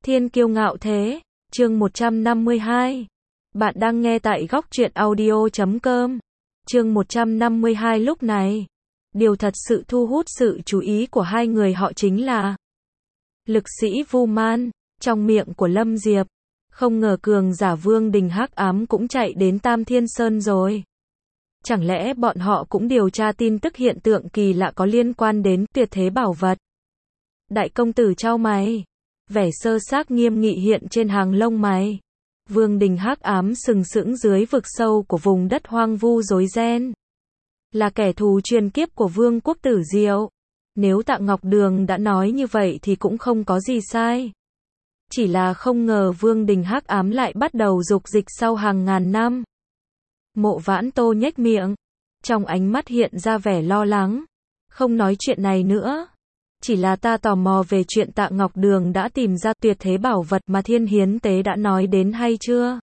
Thiên kiêu ngạo thế, chương 152. Bạn đang nghe tại góc truyện audio.com. Chương 152 lúc này. Điều thật sự thu hút sự chú ý của hai người họ chính là lực sĩ Vu Man, trong miệng của Lâm Diệp. Không ngờ cường giả Vương Đình Hắc Ám cũng chạy đến Tam Thiên Sơn rồi. Chẳng lẽ bọn họ cũng điều tra tin tức hiện tượng kỳ lạ có liên quan đến tuyệt thế bảo vật? Đại công tử chau mày. Vẻ sơ xác nghiêm nghị hiện trên hàng lông mày. Vương Đình Hắc Ám sừng sững dưới vực sâu của vùng đất hoang vu rối ren. Là kẻ thù truyền kiếp của Vương quốc Tử Diệu. Nếu Tạ Ngọc Đường đã nói như vậy thì cũng không có gì sai. Chỉ là không ngờ Vương Đình Hắc Ám lại bắt đầu dục dịch sau hàng ngàn năm. Mộ Vãn Tô nhếch miệng. Trong ánh mắt hiện ra vẻ lo lắng. Không nói chuyện này nữa. Chỉ là ta tò mò về chuyện Tạ Ngọc Đường đã tìm ra tuyệt thế bảo vật mà Thiên Hiến Tế đã nói đến hay chưa?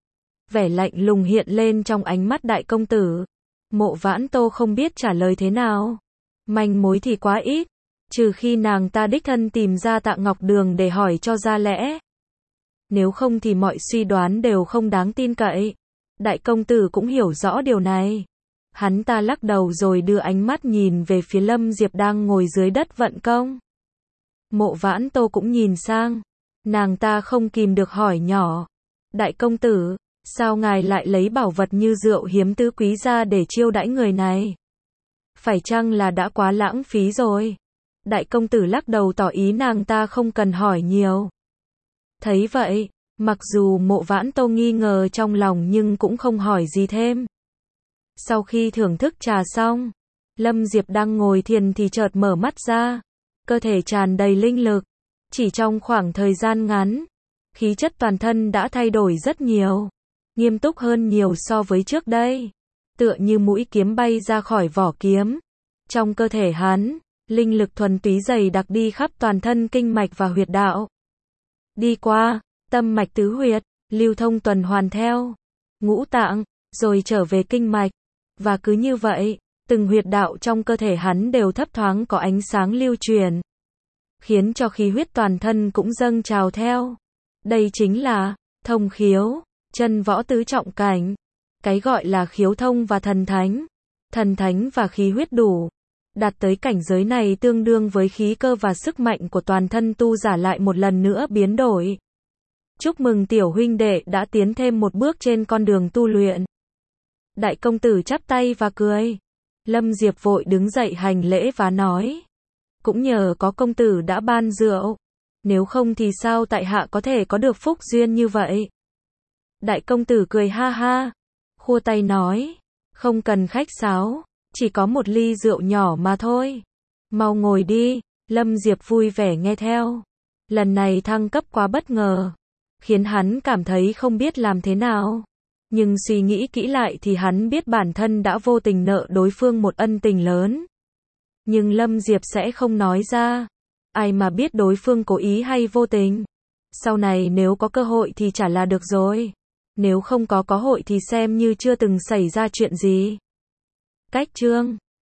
Vẻ lạnh lùng hiện lên trong ánh mắt đại công tử. Mộ Vãn Tô không biết trả lời thế nào. Manh mối thì quá ít. Trừ khi nàng ta đích thân tìm ra Tạ Ngọc Đường để hỏi cho ra lẽ. Nếu không thì mọi suy đoán đều không đáng tin cậy. Đại công tử cũng hiểu rõ điều này. Hắn ta lắc đầu rồi đưa ánh mắt nhìn về phía Lâm Diệp đang ngồi dưới đất vận công. Mộ Vãn Tô cũng nhìn sang. Nàng ta không kìm được hỏi nhỏ. Đại công tử, sao ngài lại lấy bảo vật như rượu hiếm tứ quý ra để chiêu đãi người này? Phải chăng là đã quá lãng phí rồi? Đại công tử lắc đầu tỏ ý nàng ta không cần hỏi nhiều. Thấy vậy, mặc dù Mộ Vãn Tô nghi ngờ trong lòng nhưng cũng không hỏi gì thêm. Sau khi thưởng thức trà xong, Lâm Diệp đang ngồi thiền thì chợt mở mắt ra. Cơ thể tràn đầy linh lực. Chỉ trong khoảng thời gian ngắn, khí chất toàn thân đã thay đổi rất nhiều. Nghiêm túc hơn nhiều so với trước đây. Tựa như mũi kiếm bay ra khỏi vỏ kiếm. Trong cơ thể hắn, linh lực thuần túy dày đặc đi khắp toàn thân kinh mạch và huyệt đạo. Đi qua tâm mạch tứ huyệt, lưu thông tuần hoàn theo ngũ tạng, rồi trở về kinh mạch. Và cứ như vậy, từng huyệt đạo trong cơ thể hắn đều thấp thoáng có ánh sáng lưu truyền, khiến cho khí huyết toàn thân cũng dâng trào theo. Đây chính là thông khiếu, chân võ tứ trọng cảnh. Cái gọi là khiếu thông và thần thánh và khí huyết đủ. Đạt tới cảnh giới này tương đương với khí cơ và sức mạnh của toàn thân tu giả lại một lần nữa biến đổi. Chúc mừng tiểu huynh đệ đã tiến thêm một bước trên con đường tu luyện. Đại công tử chắp tay và cười. Lâm Diệp vội đứng dậy hành lễ và nói. Cũng nhờ có công tử đã ban rượu. Nếu không thì sao tại hạ có thể có được phúc duyên như vậy? Đại công tử cười ha ha. Khua tay nói. Không cần khách sáo. Chỉ có một ly rượu nhỏ mà thôi. Mau ngồi đi. Lâm Diệp vui vẻ nghe theo. Lần này thăng cấp quá bất ngờ. Khiến hắn cảm thấy không biết làm thế nào. Nhưng suy nghĩ kỹ lại thì hắn biết bản thân đã vô tình nợ đối phương một ân tình lớn. Nhưng Lâm Diệp sẽ không nói ra. Ai mà biết đối phương cố ý hay vô tình. Sau này nếu có cơ hội thì chả là được rồi. Nếu không có hội thì xem như chưa từng xảy ra chuyện gì. Cách chương